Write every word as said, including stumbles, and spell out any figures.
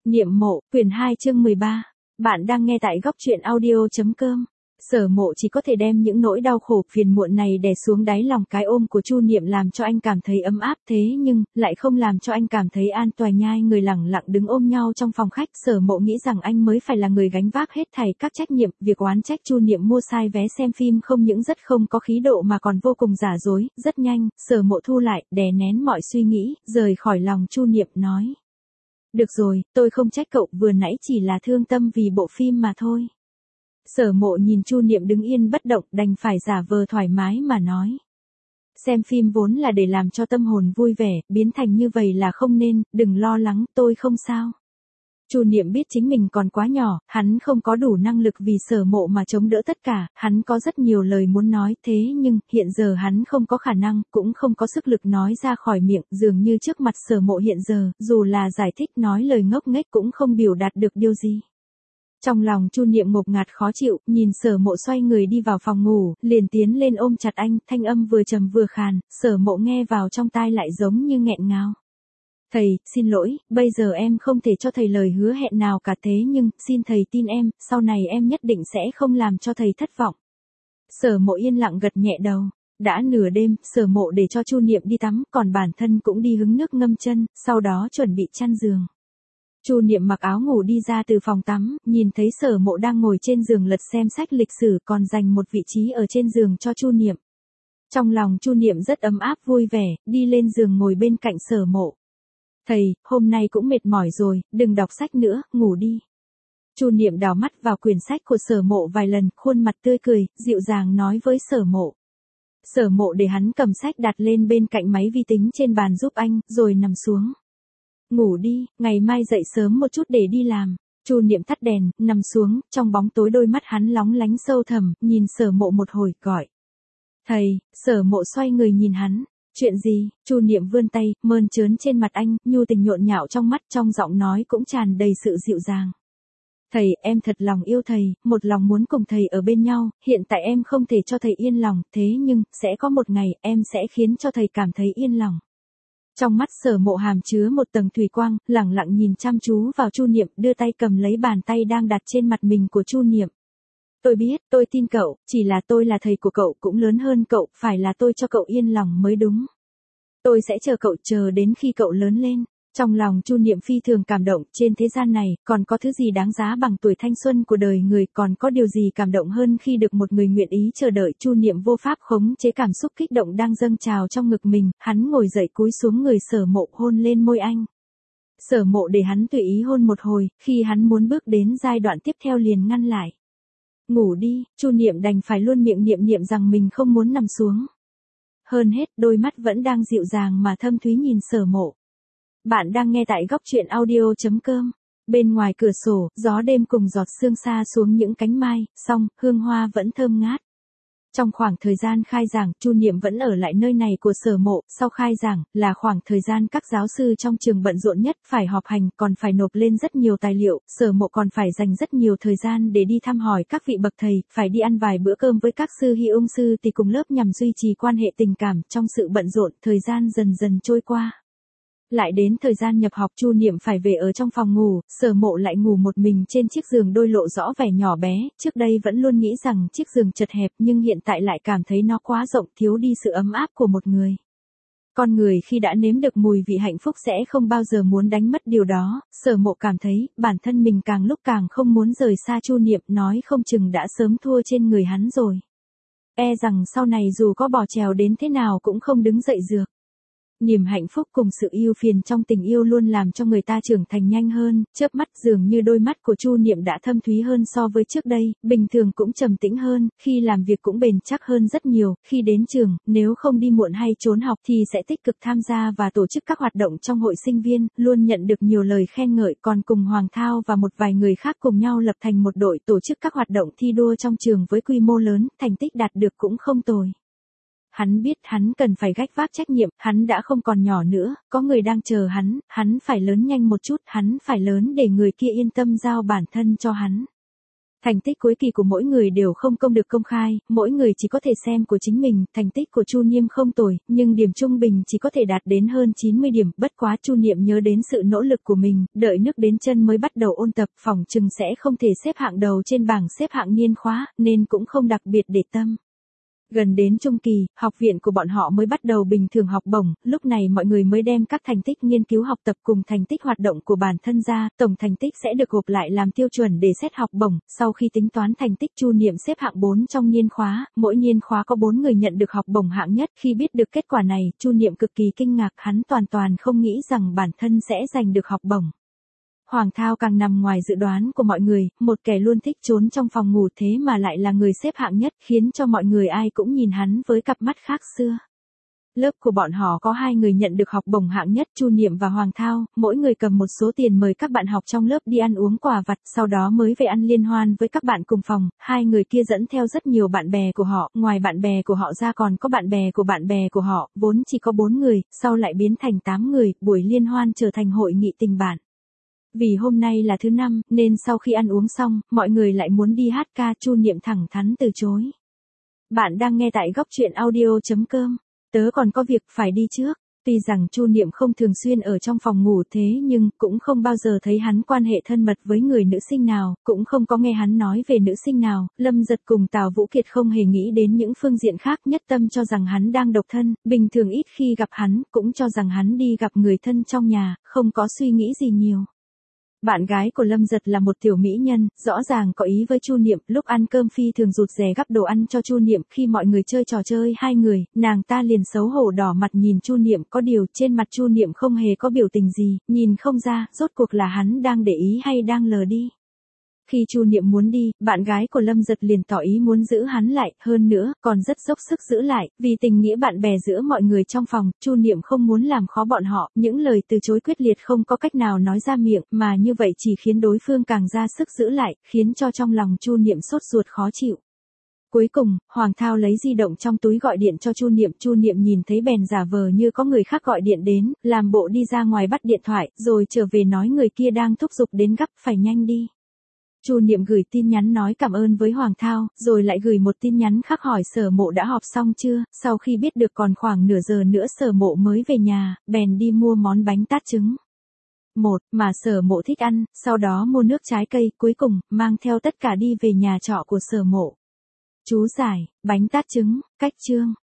Niệm mộ, quyển hai chương mười ba. Bạn đang nghe tại góc truyện audio.com. Sở Mộ chỉ có thể đem những nỗi đau khổ phiền muộn này đè xuống đáy lòng. Cái ôm của Chu Niệm làm cho anh cảm thấy ấm áp, thế nhưng lại không làm cho anh cảm thấy an toàn. Nhai người lẳng lặng đứng ôm nhau trong phòng khách. Sở Mộ nghĩ rằng anh mới phải là người gánh vác hết thảy các trách nhiệm. Việc oán trách Chu Niệm mua sai vé xem phim không những rất không có khí độ mà còn vô cùng giả dối. Rất nhanh, Sở Mộ thu lại, đè nén mọi suy nghĩ, rời khỏi lòng Chu Niệm nói: được rồi, tôi không trách cậu, vừa nãy chỉ là thương tâm vì bộ phim mà thôi. Sở Mộ nhìn Chu Niệm đứng yên bất động, đành phải giả vờ thoải mái mà nói: xem phim vốn là để làm cho tâm hồn vui vẻ, biến thành như vậy là không nên, đừng lo lắng, tôi không sao. Chu Niệm biết chính mình còn quá nhỏ, hắn không có đủ năng lực vì Sở Mộ mà chống đỡ tất cả, hắn có rất nhiều lời muốn nói, thế nhưng, hiện giờ hắn không có khả năng, cũng không có sức lực nói ra khỏi miệng, dường như trước mặt Sở Mộ hiện giờ, dù là giải thích nói lời ngốc nghếch cũng không biểu đạt được điều gì. Trong lòng Chu Niệm ngột ngạt khó chịu, nhìn Sở Mộ xoay người đi vào phòng ngủ, liền tiến lên ôm chặt anh, thanh âm vừa trầm vừa khàn, Sở Mộ nghe vào trong tai lại giống như nghẹn ngào. Thầy, xin lỗi, bây giờ em không thể cho thầy lời hứa hẹn nào cả, thế nhưng, xin thầy tin em, sau này em nhất định sẽ không làm cho thầy thất vọng. Sở Mộ yên lặng gật nhẹ đầu. Đã nửa đêm, Sở Mộ để cho Chu Niệm đi tắm, còn bản thân cũng đi hứng nước ngâm chân, sau đó chuẩn bị chăn giường. Chu Niệm mặc áo ngủ đi ra từ phòng tắm, nhìn thấy Sở Mộ đang ngồi trên giường lật xem sách lịch sử, còn dành một vị trí ở trên giường cho Chu Niệm. Trong lòng Chu Niệm rất ấm áp vui vẻ, đi lên giường ngồi bên cạnh Sở Mộ. Thầy, hôm nay cũng mệt mỏi rồi, đừng đọc sách nữa, ngủ đi. Chu Niệm đảo mắt vào quyển sách của Sở Mộ vài lần, khuôn mặt tươi cười, dịu dàng nói với Sở Mộ. Sở Mộ để hắn cầm sách đặt lên bên cạnh máy vi tính trên bàn giúp anh, rồi nằm xuống. Ngủ đi, ngày mai dậy sớm một chút để đi làm. Chu Niệm tắt đèn, nằm xuống, trong bóng tối đôi mắt hắn lóng lánh sâu thẳm, nhìn Sở Mộ một hồi, gọi: thầy. Sở Mộ xoay người nhìn hắn. Chuyện gì? Chu Niệm vươn tay, mơn trớn trên mặt anh, nhu tình nhộn nhạo trong mắt, trong giọng nói cũng tràn đầy sự dịu dàng. Thầy, em thật lòng yêu thầy, một lòng muốn cùng thầy ở bên nhau, hiện tại em không thể cho thầy yên lòng, thế nhưng, sẽ có một ngày, em sẽ khiến cho thầy cảm thấy yên lòng. Trong mắt Sở Mộ hàm chứa một tầng thủy quang, lẳng lặng nhìn chăm chú vào Chu Niệm, đưa tay cầm lấy bàn tay đang đặt trên mặt mình của Chu Niệm. Tôi biết, tôi tin cậu, chỉ là tôi là thầy của cậu, cũng lớn hơn cậu, phải là tôi cho cậu yên lòng mới đúng. Tôi sẽ chờ cậu, chờ đến khi cậu lớn lên. Trong lòng Chu Niệm phi thường cảm động, trên thế gian này, còn có thứ gì đáng giá bằng tuổi thanh xuân của đời người, còn có điều gì cảm động hơn khi được một người nguyện ý chờ đợi. Chu Niệm vô pháp khống chế cảm xúc kích động đang dâng trào trong ngực mình, hắn ngồi dậy cúi xuống người Sở Mộ hôn lên môi anh. Sở Mộ để hắn tùy ý hôn một hồi, khi hắn muốn bước đến giai đoạn tiếp theo liền ngăn lại. Ngủ đi, Chu Niệm đành phải luôn miệng niệm niệm rằng mình không muốn nằm xuống. Hơn hết, đôi mắt vẫn đang dịu dàng mà thâm thúy nhìn Sở Mộ. Bạn đang nghe tại góc truyện audio.com. Bên ngoài cửa sổ, gió đêm cùng giọt sương xa xuống những cánh mai, song, hương hoa vẫn thơm ngát. Trong khoảng thời gian khai giảng, Chu Niệm vẫn ở lại nơi này của Sở Mộ, sau khai giảng, là khoảng thời gian các giáo sư trong trường bận rộn nhất, phải họp hành, còn phải nộp lên rất nhiều tài liệu, Sở Mộ còn phải dành rất nhiều thời gian để đi thăm hỏi các vị bậc thầy, phải đi ăn vài bữa cơm với các sư hy ung sư tỷ cùng lớp nhằm duy trì quan hệ tình cảm. Trong sự bận rộn, thời gian dần dần trôi qua. Lại đến thời gian nhập học, Chu Niệm phải về ở trong phòng ngủ, Sở Mộ lại ngủ một mình trên chiếc giường đôi lộ rõ vẻ nhỏ bé, trước đây vẫn luôn nghĩ rằng chiếc giường chật hẹp nhưng hiện tại lại cảm thấy nó quá rộng, thiếu đi sự ấm áp của một người. Con người khi đã nếm được mùi vị hạnh phúc sẽ không bao giờ muốn đánh mất điều đó, Sở Mộ cảm thấy, bản thân mình càng lúc càng không muốn rời xa Chu Niệm, nói không chừng đã sớm thua trên người hắn rồi. E rằng sau này dù có bò trèo đến thế nào cũng không đứng dậy được. Niềm hạnh phúc cùng sự yêu phiền trong tình yêu luôn làm cho người ta trưởng thành nhanh hơn, chớp mắt dường như đôi mắt của Chu Niệm đã thâm thúy hơn so với trước đây, bình thường cũng trầm tĩnh hơn, khi làm việc cũng bền chắc hơn rất nhiều, khi đến trường, nếu không đi muộn hay trốn học thì sẽ tích cực tham gia và tổ chức các hoạt động trong hội sinh viên, luôn nhận được nhiều lời khen ngợi, còn cùng Hoàng Thao và một vài người khác cùng nhau lập thành một đội tổ chức các hoạt động thi đua trong trường với quy mô lớn, thành tích đạt được cũng không tồi. Hắn biết hắn cần phải gánh vác trách nhiệm, hắn đã không còn nhỏ nữa, có người đang chờ hắn, hắn phải lớn nhanh một chút, hắn phải lớn để người kia yên tâm giao bản thân cho hắn. Thành tích cuối kỳ của mỗi người đều không công được công khai, mỗi người chỉ có thể xem của chính mình, thành tích của Chu Niệm không tồi, nhưng điểm trung bình chỉ có thể đạt đến hơn chín mươi điểm, bất quá Chu Niệm nhớ đến sự nỗ lực của mình, đợi nước đến chân mới bắt đầu ôn tập, phỏng chừng sẽ không thể xếp hạng đầu trên bảng xếp hạng niên khóa, nên cũng không đặc biệt để tâm. Gần đến trung kỳ, học viện của bọn họ mới bắt đầu bình thường học bổng, lúc này mọi người mới đem các thành tích nghiên cứu học tập cùng thành tích hoạt động của bản thân ra, tổng thành tích sẽ được gộp lại làm tiêu chuẩn để xét học bổng, sau khi tính toán thành tích Chu Niệm xếp hạng bốn trong niên khóa, mỗi niên khóa có bốn người nhận được học bổng hạng nhất, khi biết được kết quả này, Chu Niệm cực kỳ kinh ngạc, hắn toàn toàn không nghĩ rằng bản thân sẽ giành được học bổng. Hoàng Thao càng nằm ngoài dự đoán của mọi người, một kẻ luôn thích trốn trong phòng ngủ thế mà lại là người xếp hạng nhất, khiến cho mọi người ai cũng nhìn hắn với cặp mắt khác xưa. Lớp của bọn họ có hai người nhận được học bổng hạng nhất, Chu Niệm và Hoàng Thao, mỗi người cầm một số tiền mời các bạn học trong lớp đi ăn uống quà vặt, sau đó mới về ăn liên hoan với các bạn cùng phòng, hai người kia dẫn theo rất nhiều bạn bè của họ, ngoài bạn bè của họ ra còn có bạn bè của bạn bè của họ, vốn chỉ có bốn người, sau lại biến thành tám người, buổi liên hoan trở thành hội nghị tình bạn. Vì hôm nay là thứ năm, nên sau khi ăn uống xong, mọi người lại muốn đi hát ca, Chu Niệm thẳng thắn từ chối. Bạn đang nghe tại góc truyện audio chấm com. Tớ còn có việc phải đi trước. Tuy rằng Chu Niệm không thường xuyên ở trong phòng ngủ thế nhưng cũng không bao giờ thấy hắn quan hệ thân mật với người nữ sinh nào, cũng không có nghe hắn nói về nữ sinh nào, Lâm Giật cùng Tào Vũ Kiệt không hề nghĩ đến những phương diện khác, nhất tâm cho rằng hắn đang độc thân, bình thường ít khi gặp hắn, cũng cho rằng hắn đi gặp người thân trong nhà, không có suy nghĩ gì nhiều. Bạn gái của Lâm Giật là một tiểu mỹ nhân, rõ ràng có ý với Chu Niệm, lúc ăn cơm phi thường rụt rè gắp đồ ăn cho Chu Niệm, khi mọi người chơi trò chơi hai người, nàng ta liền xấu hổ đỏ mặt nhìn Chu Niệm, có điều trên mặt Chu Niệm không hề có biểu tình gì, nhìn không ra, rốt cuộc là hắn đang để ý hay đang lờ đi. Khi Chu Niệm muốn đi, bạn gái của Lâm Giật liền tỏ ý muốn giữ hắn lại, hơn nữa, còn rất dốc sức giữ lại, vì tình nghĩa bạn bè giữa mọi người trong phòng, Chu Niệm không muốn làm khó bọn họ, những lời từ chối quyết liệt không có cách nào nói ra miệng, mà như vậy chỉ khiến đối phương càng ra sức giữ lại, khiến cho trong lòng Chu Niệm sốt ruột khó chịu. Cuối cùng, Hoàng Thao lấy di động trong túi gọi điện cho Chu Niệm, Chu Niệm nhìn thấy bèn giả vờ như có người khác gọi điện đến, làm bộ đi ra ngoài bắt điện thoại, rồi trở về nói người kia đang thúc giục đến gấp, phải nhanh đi. Chu Niệm gửi tin nhắn nói cảm ơn với Hoàng Thao, rồi lại gửi một tin nhắn khác hỏi Sở Mộ đã họp xong chưa, sau khi biết được còn khoảng nửa giờ nữa Sở Mộ mới về nhà, bèn đi mua món bánh tát trứng. Một, mà Sở Mộ thích ăn, sau đó mua nước trái cây, cuối cùng, mang theo tất cả đi về nhà trọ của Sở Mộ. Chú giải, bánh tát trứng, cách chương.